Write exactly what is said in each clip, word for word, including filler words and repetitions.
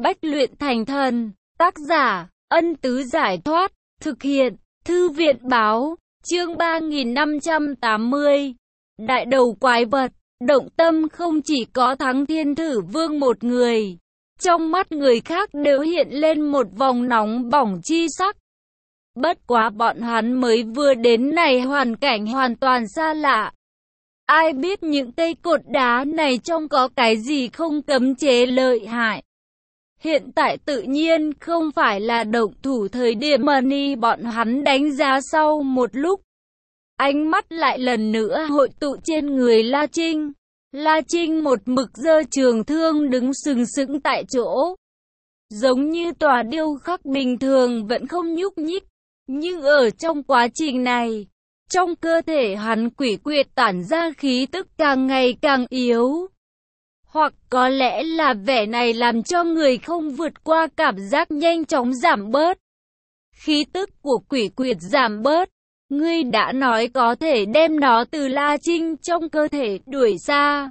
bách luyện thành thần. Tác giả, Ân Tứ Giải Thoát. Thực hiện, Thư viện Báo. Chương ba nghìn năm trăm tám mươi. Đại đầu quái vật. Động Tâm không chỉ có thắng Thiên Thử Vương một người. Trong mắt người khác đều hiện lên một vòng nóng bỏng chi sắc. Bất quá bọn hắn mới vừa đến này hoàn cảnh hoàn toàn xa lạ. Ai biết những cây cột đá này trông có cái gì không cấm chế lợi hại. Hiện tại tự nhiên không phải là động thủ thời điểm Money bọn hắn đánh giá sau một lúc. Ánh mắt lại lần nữa hội tụ trên người La Trinh. La Trinh một mực giơ trường thương đứng sừng sững tại chỗ. Giống như tòa điêu khắc bình thường vẫn không nhúc nhích. Nhưng ở trong quá trình này, trong cơ thể hắn quỷ quyệt tản ra khí tức càng ngày càng yếu. Hoặc có lẽ là vẻ này làm cho người không vượt qua cảm giác nhanh chóng giảm bớt. Khí tức của quỷ quyệt giảm bớt. Ngươi đã nói có thể đem nó từ La Trinh trong cơ thể đuổi ra.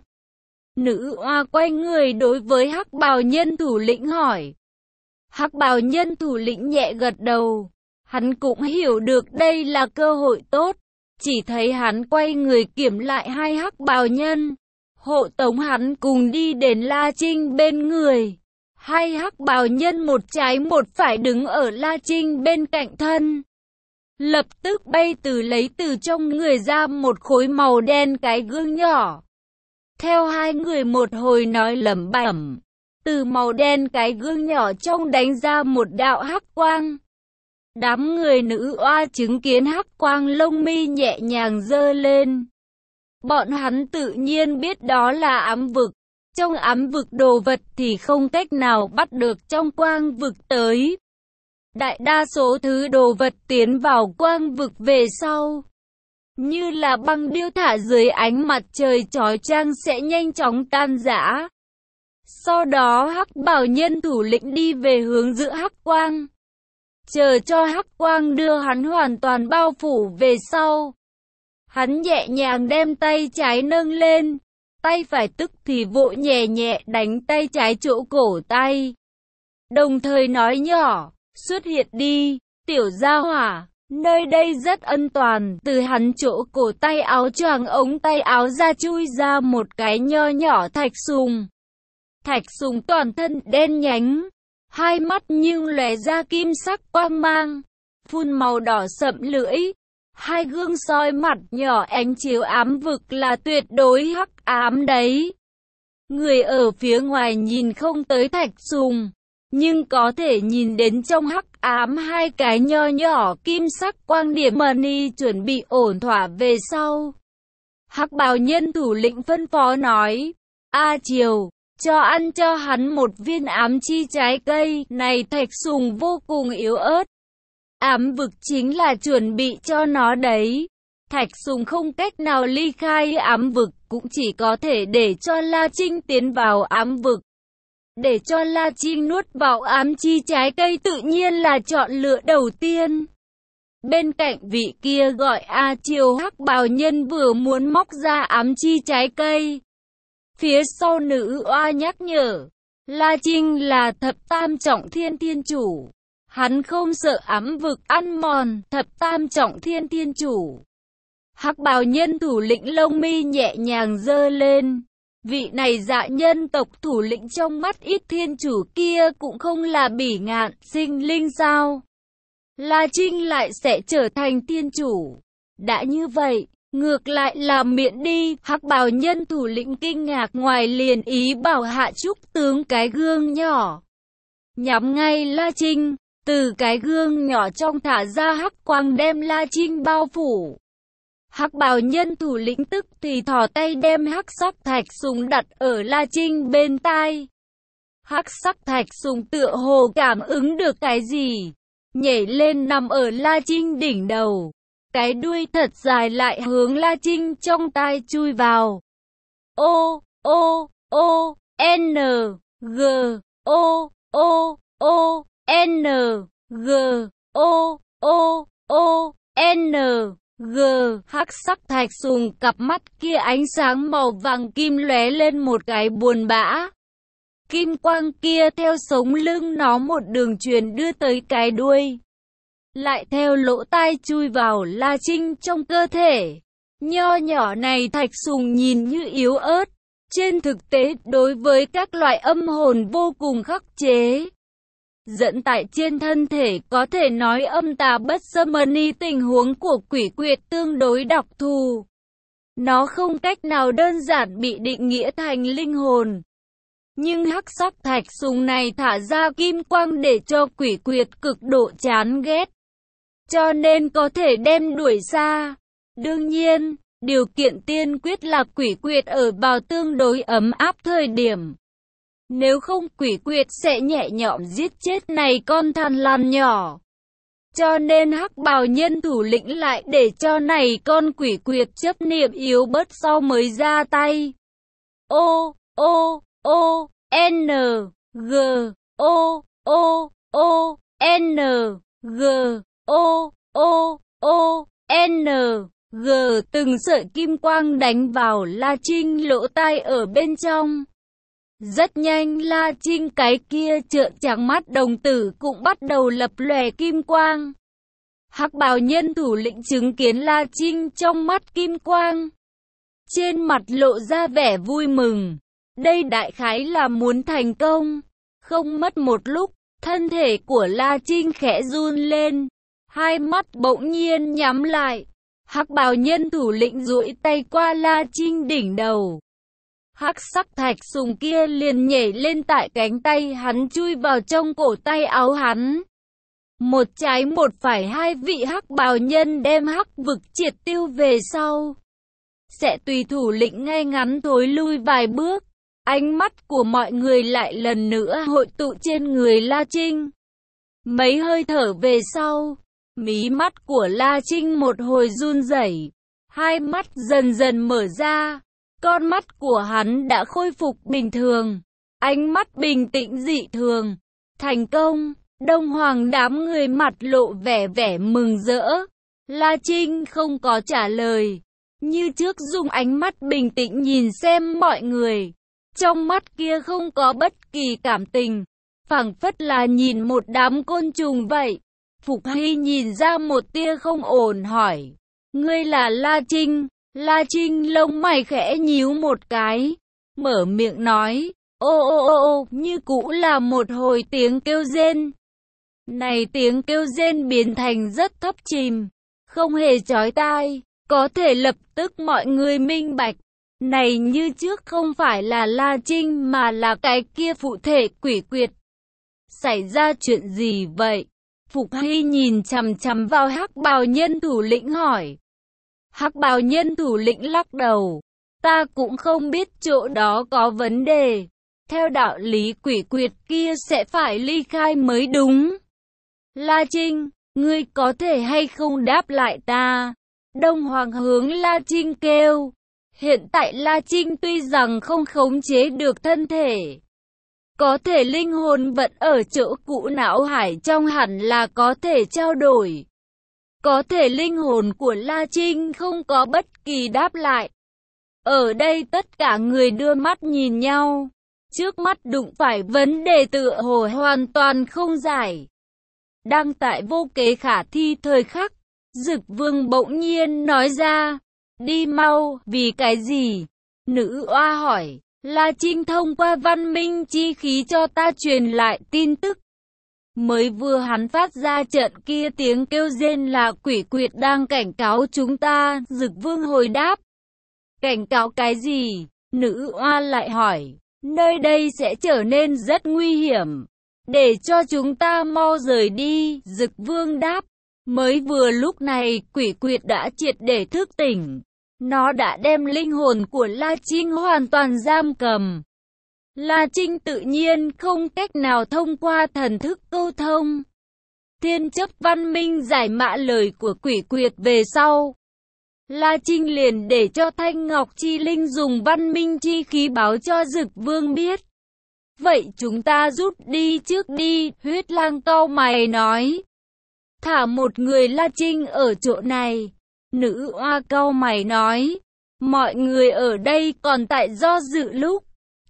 Nữ oa quay người đối với hắc bào nhân thủ lĩnh hỏi. Hắc bào nhân thủ lĩnh nhẹ gật đầu. Hắn cũng hiểu được đây là cơ hội tốt. Chỉ thấy hắn quay người kiểm lại hai hắc bào nhân. Hộ tống hắn cùng đi đến La Trinh bên người. Hai hắc bào nhân một trái một phải đứng ở La Trinh bên cạnh thân. Lập tức bay từ lấy từ trong người ra một khối màu đen cái gương nhỏ. Theo hai người một hồi nói lẩm bẩm, từ màu đen cái gương nhỏ trong đánh ra một đạo hắc quang. Đám người nữ oa chứng kiến hắc quang lông mi nhẹ nhàng giơ lên. Bọn hắn tự nhiên biết đó là ám vực. Trong ám vực đồ vật thì không cách nào bắt được trong quang vực tới. Đại đa số thứ đồ vật tiến vào quang vực về sau, như là băng điêu thả dưới ánh mặt trời chói chang sẽ nhanh chóng tan rã. Sau đó hắc bảo nhân thủ lĩnh đi về hướng giữa hắc quang. Chờ cho hắc quang đưa hắn hoàn toàn bao phủ về sau. Hắn nhẹ nhàng đem tay trái nâng lên. Tay phải tức thì vội nhẹ nhẹ đánh tay trái chỗ cổ tay. Đồng thời nói nhỏ, xuất hiện đi, tiểu gia hỏa, nơi đây rất an toàn. Từ hắn chỗ cổ tay áo choàng ống tay áo ra chui ra một cái nho nhỏ thạch sùng. Thạch sùng toàn thân đen nhánh, hai mắt nhưng lóe ra kim sắc quang mang, phun màu đỏ sậm lưỡi. Hai gương soi mặt nhỏ ánh chiếu ám vực là tuyệt đối hắc ám đấy. Người ở phía ngoài nhìn không tới thạch sùng, nhưng có thể nhìn đến trong hắc ám hai cái nho nhỏ kim sắc quang điểm. Money chuẩn bị ổn thỏa về sau. Hắc bào nhân thủ lĩnh phân phó nói, A Triều, cho ăn cho hắn một viên ám chi trái cây. Này thạch sùng vô cùng yếu ớt. Ám vực chính là chuẩn bị cho nó đấy. Thạch sùng không cách nào ly khai ám vực, cũng chỉ có thể để cho La Trinh tiến vào ám vực. Để cho La Trinh nuốt vào ám chi trái cây tự nhiên là chọn lựa đầu tiên. Bên cạnh vị kia gọi A Triều hắc bào nhân vừa muốn móc ra ám chi trái cây. Phía sau nữ oa nhắc nhở, La Trinh là thập tam trọng thiên thiên chủ. Hắn không sợ ám vực ăn mòn thập tam trọng thiên thiên chủ. Hắc bào nhân thủ lĩnh lông mi nhẹ nhàng giơ lên. Vị này dạ nhân tộc thủ lĩnh trong mắt ít thiên chủ kia cũng không là bỉ ngạn sinh linh sao? La Trinh lại sẽ trở thành thiên chủ. Đã như vậy, ngược lại là miễn đi. Hắc bào nhân thủ lĩnh kinh ngạc ngoài liền ý bảo hạ trúc tướng cái gương nhỏ. Nhắm ngay La Trinh. Từ cái gương nhỏ trong thả ra hắc quang đem La Trinh bao phủ. Hắc bào nhân thủ lĩnh tức thì thò tay đem hắc sắc thạch sùng đặt ở La Trinh bên tai. Hắc sắc thạch sùng tựa hồ cảm ứng được cái gì, nhảy lên nằm ở La Trinh đỉnh đầu. Cái đuôi thật dài lại hướng La Trinh trong tai chui vào. O, O, O, N, G, O, O, O, N, G, O, O, O, N, G. Hắc sắc thạch sùng cặp mắt kia ánh sáng màu vàng kim lóe lên một cái buồn bã. Kim quang kia theo sống lưng nó một đường truyền đưa tới cái đuôi, lại theo lỗ tai chui vào La Trinh trong cơ thể. Nho nhỏ này thạch sùng nhìn như yếu ớt, trên thực tế đối với các loại âm hồn vô cùng khắc chế. Dẫn tại trên thân thể có thể nói âm tà bất xâm ni, tình huống của quỷ quyệt tương đối đặc thù. Nó không cách nào đơn giản bị định nghĩa thành linh hồn. Nhưng hắc sắc thạch sùng này thả ra kim quang để cho quỷ quyệt cực độ chán ghét, cho nên có thể đem đuổi xa. Đương nhiên, điều kiện tiên quyết là quỷ quyệt ở vào tương đối ấm áp thời điểm. Nếu không quỷ quyệt sẽ nhẹ nhõm giết chết này con thằn lằn nhỏ. Cho nên hắc bào nhân thủ lĩnh lại để cho này con quỷ quyệt chấp niệm yếu bớt sau mới ra tay. O, O, O, N, G, O, O, O, N, G, O, O, O, N, G. Từng sợi kim quang đánh vào La Trinh lỗ tai ở bên trong. Rất nhanh La Trinh cái kia trợn trắng mắt đồng tử cũng bắt đầu lập lòe kim quang. Hắc bào nhân thủ lĩnh chứng kiến La Trinh trong mắt kim quang, trên mặt lộ ra vẻ vui mừng. Đây đại khái là muốn thành công. Không mất một lúc, thân thể của La Trinh khẽ run lên, hai mắt bỗng nhiên nhắm lại. Hắc bào nhân thủ lĩnh duỗi tay qua La Trinh đỉnh đầu. Hắc sắc thạch sùng kia liền nhảy lên tại cánh tay hắn, chui vào trong cổ tay áo hắn. Một trái một phải hai vị hắc bào nhân đem hắc vực triệt tiêu về sau, sẽ tùy thủ lĩnh ngay ngắn thối lui vài bước. Ánh mắt của mọi người lại lần nữa hội tụ trên người La Trinh. Mấy hơi thở về sau, mí mắt của La Trinh một hồi run rẩy, hai mắt dần dần mở ra. Con mắt của hắn đã khôi phục bình thường, ánh mắt bình tĩnh dị thường. Thành công! Đông Hoàng đám người mặt lộ vẻ vẻ mừng rỡ. La Trinh không có trả lời, như trước dùng ánh mắt bình tĩnh nhìn xem mọi người. Trong mắt kia không có bất kỳ cảm tình, phảng phất là nhìn một đám côn trùng vậy. Phục Hy nhìn ra một tia không ổn hỏi, ngươi là La Trinh? La Trinh lông mày khẽ nhíu một cái, mở miệng nói, ô ô ô ô, như cũ là một hồi tiếng kêu rên. Này tiếng kêu rên biến thành rất thấp chìm, không hề chói tai, có thể lập tức mọi người minh bạch. Này như trước không phải là La Trinh mà là cái kia phụ thể quỷ quyệt. Xảy ra chuyện gì vậy? Phục Hy nhìn chằm chằm vào hắc bào nhân thủ lĩnh hỏi. Hắc bào nhân thủ lĩnh lắc đầu, ta cũng không biết chỗ đó có vấn đề. Theo đạo lý quỷ quyệt kia sẽ phải ly khai mới đúng. La Trinh, ngươi có thể hay không đáp lại ta? Đông Hoàng hướng La Trinh kêu. Hiện tại La Trinh tuy rằng không khống chế được thân thể, có thể linh hồn vẫn ở chỗ cũ, não hải trong hẳn là có thể trao đổi. Có thể linh hồn của La Trinh không có bất kỳ đáp lại. Ở đây tất cả người đưa mắt nhìn nhau. Trước mắt đụng phải vấn đề tựa hồ hoàn toàn không giải. Đang tại vô kế khả thi thời khắc, Dực Vương bỗng nhiên nói ra, đi mau. Vì cái gì? Nữ oa hỏi. La Trinh thông qua văn minh chi khí cho ta truyền lại tin tức. Mới vừa hắn phát ra trận kia tiếng kêu rên là quỷ quyệt đang cảnh cáo chúng ta. Dực Vương hồi đáp. Cảnh cáo cái gì? Nữ oa lại hỏi. Nơi đây sẽ trở nên rất nguy hiểm, để cho chúng ta mau rời đi. Dực Vương đáp. Mới vừa lúc này quỷ quyệt đã triệt để thức tỉnh. Nó đã đem linh hồn của La Trinh hoàn toàn giam cầm. La Trinh tự nhiên không cách nào thông qua thần thức câu thông. Thiên chấp văn minh giải mã lời của quỷ quyệt về sau, La Trinh liền để cho Thanh Ngọc Chi Linh dùng văn minh chi khí báo cho Dực Vương biết. Vậy chúng ta rút đi trước đi. Huyết Lang cau mày nói. Thả một người La Trinh ở chỗ này. Nữ oa cau mày nói. Mọi người ở đây còn tại do dự lúc.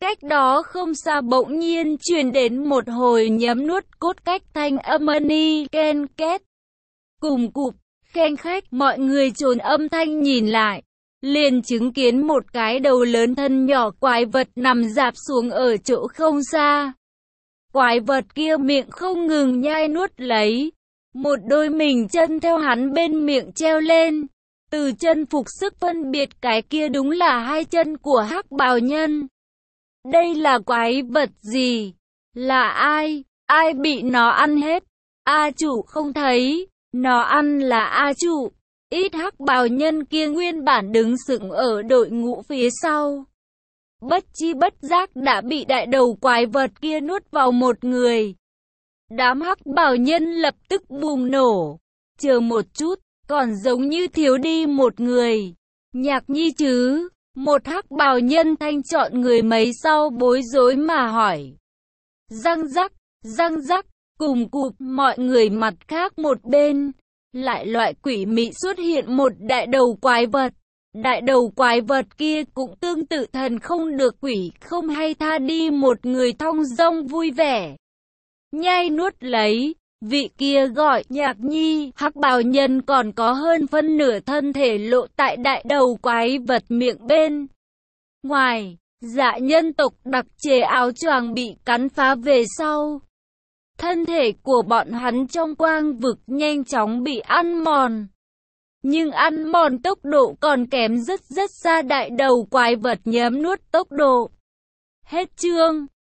Cách đó không xa bỗng nhiên truyền đến một hồi nhấm nuốt cốt cách thanh âm ni ken két. Cùng cụp, khen khách, mọi người trồn âm thanh nhìn lại. Liền chứng kiến một cái đầu lớn thân nhỏ quái vật nằm rạp xuống ở chỗ không xa. Quái vật kia miệng không ngừng nhai nuốt lấy. Một đôi mình chân theo hắn bên miệng treo lên. Từ chân phục sức phân biệt cái kia đúng là hai chân của hắc bào nhân. Đây là quái vật gì? Là ai? Ai bị nó ăn hết? A chủ không thấy. Nó ăn là A chủ. Ít hắc bào nhân kia nguyên bản đứng sững ở đội ngũ phía sau. Bất chi bất giác đã bị đại đầu quái vật kia nuốt vào một người. Đám hắc bào nhân lập tức bùng nổ. Chờ một chút, còn giống như thiếu đi một người. Nhạc Nhi chứ? Một hắc bào nhân thanh chọn người mấy sau bối rối mà hỏi. Răng rắc, răng rắc, cùng cụp mọi người mặt khác một bên. Lại loại quỷ mị xuất hiện một đại đầu quái vật. Đại đầu quái vật kia cũng tương tự thần không được quỷ không hay tha đi một người thong dong vui vẻ. Nhai nuốt lấy, vị kia gọi Nhạc Nhi, hắc bào nhân còn có hơn phân nửa thân thể lộ tại đại đầu quái vật miệng bên. Ngoài, dạ nhân tộc đặc chế áo choàng bị cắn phá về sau. Thân thể của bọn hắn trong quang vực nhanh chóng bị ăn mòn. Nhưng ăn mòn tốc độ còn kém rất rất xa đại đầu quái vật nhấm nuốt tốc độ. Hết chương.